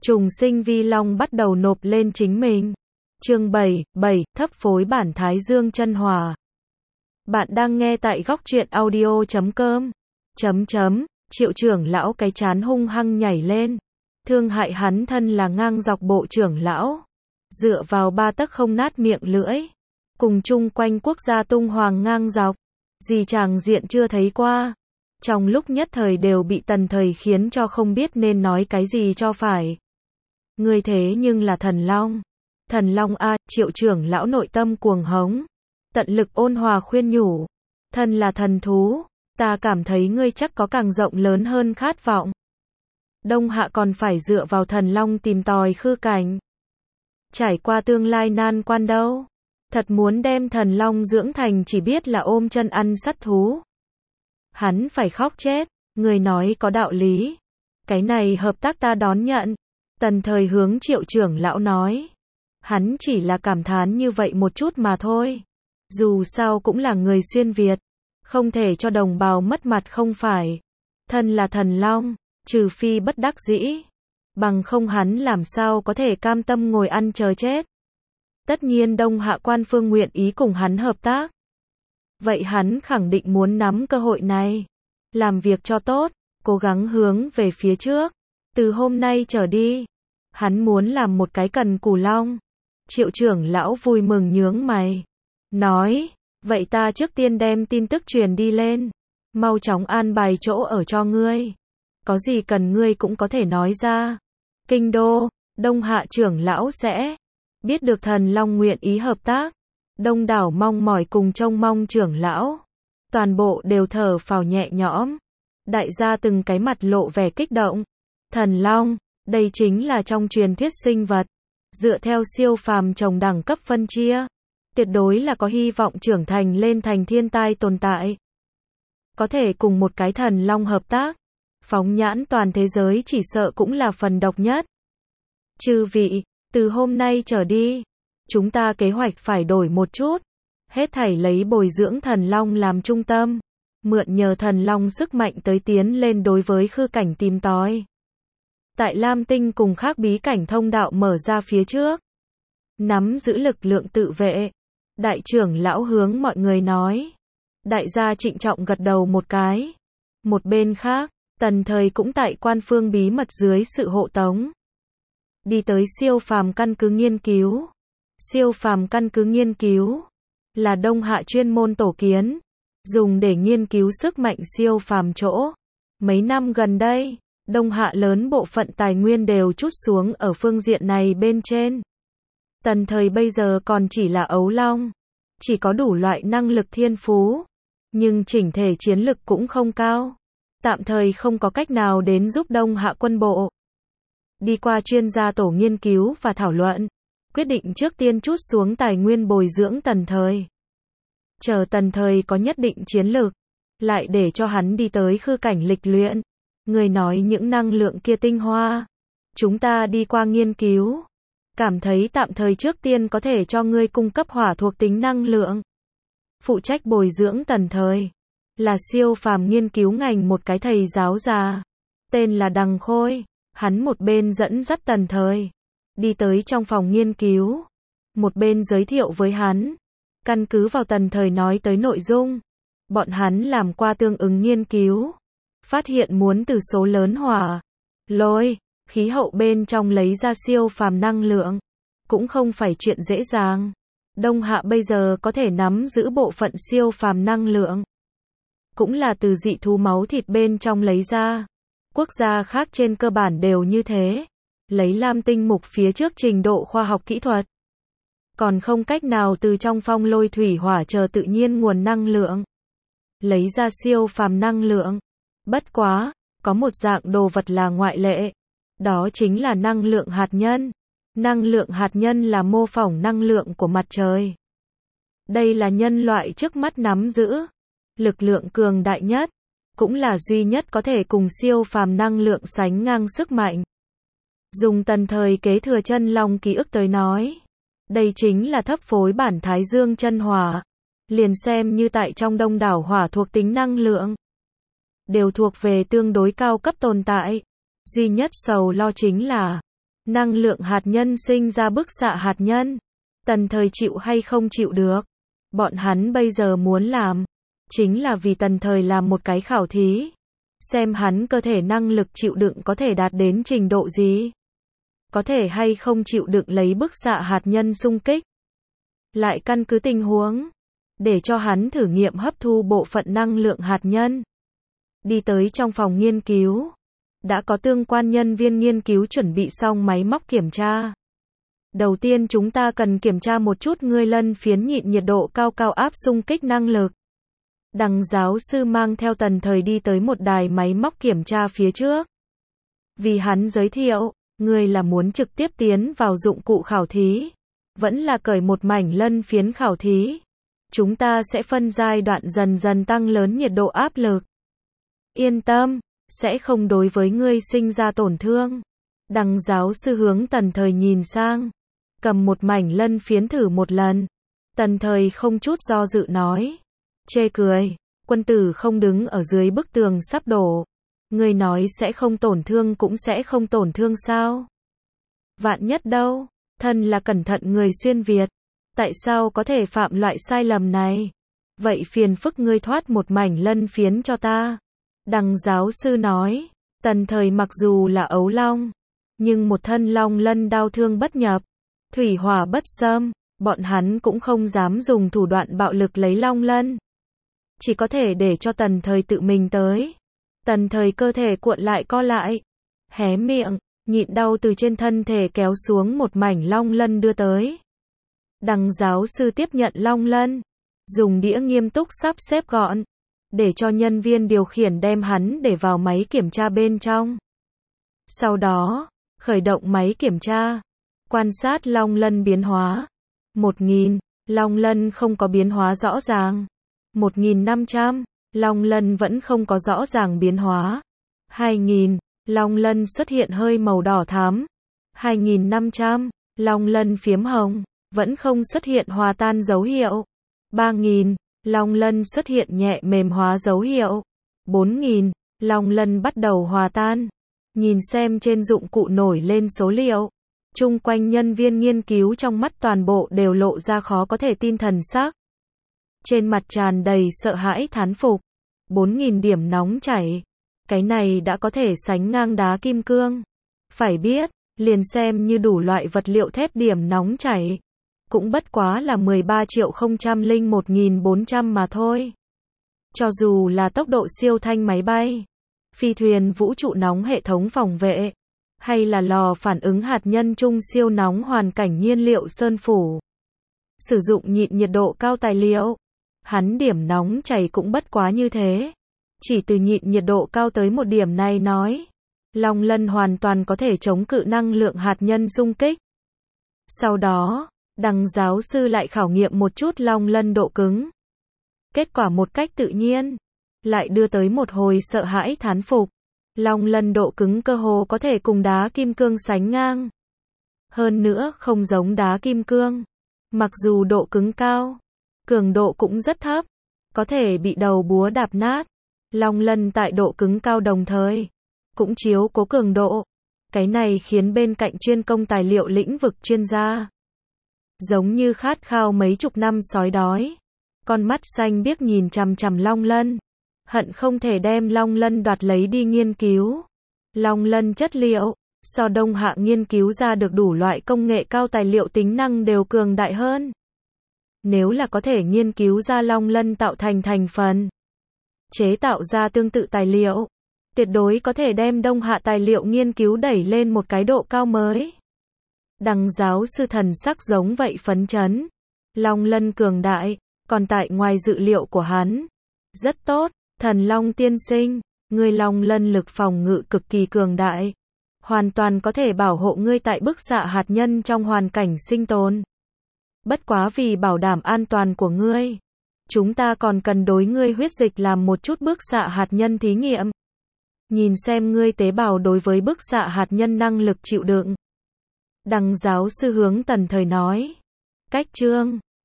Trùng sinh vi long bắt đầu nộp lên chính mình. Chương 7, thấp phối bản Thái Dương chân hòa. Bạn đang nghe tại góc truyện audio.com. Triệu trưởng lão cái chán hung hăng nhảy lên. Thương hại hắn thân là ngang dọc bộ trưởng lão. Dựa vào 3 tấc không nát miệng lưỡi. Cùng chung quanh quốc gia tung hoàng ngang dọc. Gì tràng diện chưa thấy qua. Trong lúc nhất thời đều bị tần thời khiến cho không biết nên nói cái gì cho phải. Ngươi thế nhưng là thần long. Thần long a, Triệu trưởng lão nội tâm cuồng hống. Tận lực ôn hòa khuyên nhủ. Thần là thần thú. Ta cảm thấy ngươi chắc có càng rộng lớn hơn khát vọng. Đông Hạ còn phải dựa vào thần long tìm tòi khư cảnh. Trải qua tương lai nan quan đâu. Thật muốn đem thần long dưỡng thành chỉ biết là ôm chân ăn sắt thú. Hắn phải khóc chết. Người nói có đạo lý. Cái này hợp tác ta đón nhận. Tần thời hướng Triệu trưởng lão nói. Hắn chỉ là cảm thán như vậy một chút mà thôi. Dù sao cũng là người xuyên Việt. Không thể cho đồng bào mất mặt không phải. Thân là thần long. Trừ phi bất đắc dĩ. Bằng không hắn làm sao có thể cam tâm ngồi ăn chờ chết. Tất nhiên Đông Hạ quan phương nguyện ý cùng hắn hợp tác. Vậy hắn khẳng định muốn nắm cơ hội này. Làm việc cho tốt. Cố gắng hướng về phía trước. Từ hôm nay trở đi. Hắn muốn làm một cái cần cù long. Triệu trưởng lão vui mừng nhướng mày. Nói. Vậy ta trước tiên đem tin tức truyền đi lên. Mau chóng an bài chỗ ở cho ngươi. Có gì cần ngươi cũng có thể nói ra. Kinh đô. Đông Hạ trưởng lão sẽ. Biết được thần long nguyện ý hợp tác. Đông đảo mong mỏi cùng trông mong trưởng lão. Toàn bộ đều thở phào nhẹ nhõm. Đại gia từng cái mặt lộ vẻ kích động. Thần long. Đây chính là trong truyền thuyết sinh vật. Dựa theo siêu phàm trồng đẳng cấp phân chia. Tuyệt đối là có hy vọng trưởng thành lên thành thiên tai tồn tại. Có thể cùng một cái thần long hợp tác. Phóng nhãn toàn thế giới chỉ sợ cũng là phần độc nhất. Chư vị, từ hôm nay trở đi. Chúng ta kế hoạch phải đổi một chút. Hết thảy lấy bồi dưỡng thần long làm trung tâm. Mượn nhờ thần long sức mạnh tới tiến lên đối với khư cảnh tìm tòi. Tại Lam Tinh cùng khác bí cảnh thông đạo mở ra phía trước. Nắm giữ lực lượng tự vệ. Đại trưởng lão hướng mọi người nói. Đại gia trịnh trọng gật đầu một cái. Một bên khác, tần thời cũng tại quan phương bí mật dưới sự hộ tống. Đi tới siêu phàm căn cứ nghiên cứu. Siêu phàm căn cứ nghiên cứu. Là Đông Hạ chuyên môn tổ kiến. Dùng để nghiên cứu sức mạnh siêu phàm chỗ. Mấy năm gần đây. Đông Hạ lớn bộ phận tài nguyên đều trút xuống ở phương diện này bên trên. Tần thời bây giờ còn chỉ là ấu long. Chỉ có đủ loại năng lực thiên phú. Nhưng chỉnh thể chiến lực cũng không cao. Tạm thời không có cách nào đến giúp Đông Hạ quân bộ. Đi qua chuyên gia tổ nghiên cứu và thảo luận. Quyết định trước tiên trút xuống tài nguyên bồi dưỡng tần thời. Chờ tần thời có nhất định chiến lược. Lại để cho hắn đi tới khư cảnh lịch luyện. Người nói những năng lượng kia tinh hoa. Chúng ta đi qua nghiên cứu. Cảm thấy tạm thời trước tiên có thể cho ngươi cung cấp hỏa thuộc tính năng lượng. Phụ trách bồi dưỡng tần thời. Là siêu phàm nghiên cứu ngành một cái thầy giáo già. Tên là Đằng Khôi. Hắn một bên dẫn dắt tần thời. Đi tới trong phòng nghiên cứu. Một bên giới thiệu với hắn. Căn cứ vào tần thời nói tới nội dung. Bọn hắn làm qua tương ứng nghiên cứu. Phát hiện muốn từ số lớn hỏa, lôi, khí hậu bên trong lấy ra siêu phàm năng lượng. Cũng không phải chuyện dễ dàng. Đông Hạ bây giờ có thể nắm giữ bộ phận siêu phàm năng lượng. Cũng là từ dị thú máu thịt bên trong lấy ra. Quốc gia khác trên cơ bản đều như thế. Lấy Lam Tinh mục phía trước trình độ khoa học kỹ thuật. Còn không cách nào từ trong phong lôi thủy hỏa chờ tự nhiên nguồn năng lượng. Lấy ra siêu phàm năng lượng. Bất quá, có một dạng đồ vật là ngoại lệ. Đó chính là năng lượng hạt nhân. Năng lượng hạt nhân là mô phỏng năng lượng của mặt trời. Đây là nhân loại trước mắt nắm giữ. Lực lượng cường đại nhất. Cũng là duy nhất có thể cùng siêu phàm năng lượng sánh ngang sức mạnh. Dùng tần thời kế thừa chân long ký ức tới nói. Đây chính là thấp phối bản Thái Dương chân hỏa. Liền xem như tại trong đông đảo hỏa thuộc tính năng lượng. Đều thuộc về tương đối cao cấp tồn tại. Duy nhất sầu lo chính là Năng lượng hạt nhân sinh ra bức xạ hạt nhân. Tần Thời chịu hay không chịu được? Bọn hắn bây giờ muốn làm, chính là vì Tần Thời làm một cái khảo thí. Xem hắn cơ thể năng lực chịu đựng có thể đạt đến trình độ gì. Có thể hay không chịu đựng lấy bức xạ hạt nhân xung kích. Lại căn cứ tình huống, để cho hắn thử nghiệm hấp thu bộ phận năng lượng hạt nhân. Đi tới trong phòng nghiên cứu. Đã có tương quan nhân viên nghiên cứu chuẩn bị xong máy móc kiểm tra. Đầu tiên chúng ta cần kiểm tra một chút ngươi lân phiến nhịn nhiệt độ cao cao áp xung kích năng lực. Đằng giáo sư mang theo Tần Thời đi tới một đài máy móc kiểm tra phía trước. Vì hắn giới thiệu, ngươi là muốn trực tiếp tiến vào dụng cụ khảo thí, vẫn là cởi một mảnh lân phiến khảo thí. Chúng ta sẽ phân giai đoạn dần dần tăng lớn nhiệt độ áp lực. Yên tâm, sẽ không đối với ngươi sinh ra tổn thương. Đằng giáo sư hướng Tần Thời nhìn sang, cầm một mảnh lân phiến thử một lần. Tần Thời không chút do dự nói. Chê cười, quân tử không đứng ở dưới bức tường sắp đổ. Ngươi nói sẽ không tổn thương cũng sẽ không tổn thương sao? Vạn nhất đâu, thân là cẩn thận người xuyên Việt. Tại sao có thể phạm loại sai lầm này? Vậy phiền phức ngươi thoát một mảnh lân phiến cho ta. Đằng giáo sư nói, Tần Thời mặc dù là ấu long, nhưng một thân long lân đao thương bất nhập, thủy hỏa bất xâm, bọn hắn cũng không dám dùng thủ đoạn bạo lực lấy long lân. Chỉ có thể để cho Tần Thời tự mình tới. Tần Thời cơ thể cuộn lại co lại, hé miệng, nhịn đau từ trên thân thể kéo xuống một mảnh long lân đưa tới. Đằng giáo sư tiếp nhận long lân, dùng đĩa nghiêm túc sắp xếp gọn, để cho nhân viên điều khiển đem hắn để vào máy kiểm tra bên trong. Sau đó, khởi động máy kiểm tra, quan sát long lân biến hóa. 1000, long lân không có biến hóa rõ ràng. 1500, long lân vẫn không có rõ ràng biến hóa. 2000, long lân xuất hiện hơi màu đỏ thắm. 2500, long lân phiếm hồng, vẫn không xuất hiện hòa tan dấu hiệu. 3000, long lân xuất hiện nhẹ mềm hóa dấu hiệu. 4000, long lân bắt đầu hòa tan. Nhìn xem trên dụng cụ nổi lên số liệu. Chung quanh nhân viên nghiên cứu trong mắt toàn bộ đều lộ ra khó có thể tin thần sắc. Trên mặt tràn đầy sợ hãi thán phục. 4000 điểm nóng chảy. Cái này đã có thể sánh ngang đá kim cương. Phải biết, liền xem như đủ loại vật liệu thép điểm nóng chảy. Cũng bất quá là 13.001.400 mà thôi. Cho dù là tốc độ siêu thanh máy bay, phi thuyền vũ trụ nóng hệ thống phòng vệ, hay là lò phản ứng hạt nhân chung siêu nóng hoàn cảnh nhiên liệu sơn phủ. Sử dụng nhịn nhiệt độ cao tài liệu, hắn điểm nóng chảy cũng bất quá như thế. Chỉ từ nhịn nhiệt độ cao tới một điểm này nói, long lân hoàn toàn có thể chống cự năng lượng hạt nhân xung kích. Sau đó, đằng giáo sư lại khảo nghiệm một chút long lân độ cứng. Kết quả một cách tự nhiên, lại đưa tới một hồi sợ hãi thán phục. Long lân độ cứng cơ hồ có thể cùng đá kim cương sánh ngang. Hơn nữa không giống đá kim cương. Mặc dù độ cứng cao, cường độ cũng rất thấp, có thể bị đầu búa đạp nát. Long lân tại độ cứng cao đồng thời, cũng chiếu cố cường độ. Cái này khiến bên cạnh chuyên công tài liệu lĩnh vực chuyên gia, giống như khát khao mấy chục năm sói đói. Con mắt xanh biếc nhìn chằm chằm long lân. Hận không thể đem long lân đoạt lấy đi nghiên cứu. Long lân chất liệu, so Đông Hạ nghiên cứu ra được đủ loại công nghệ cao tài liệu tính năng đều cường đại hơn. Nếu là có thể nghiên cứu ra long lân tạo thành thành phần, chế tạo ra tương tự tài liệu, tuyệt đối có thể đem Đông Hạ tài liệu nghiên cứu đẩy lên một cái độ cao mới. Đằng giáo sư thần sắc giống vậy phấn chấn. Long lân cường đại, còn tại ngoài dự liệu của hắn. Rất tốt, thần long tiên sinh, ngươi long lân lực phòng ngự cực kỳ cường đại. Hoàn toàn có thể bảo hộ ngươi tại bức xạ hạt nhân trong hoàn cảnh sinh tồn. Bất quá vì bảo đảm an toàn của ngươi, chúng ta còn cần đối ngươi huyết dịch làm một chút bức xạ hạt nhân thí nghiệm. Nhìn xem ngươi tế bào đối với bức xạ hạt nhân năng lực chịu đựng. Đằng giáo sư hướng Tần Thời nói. Cách chương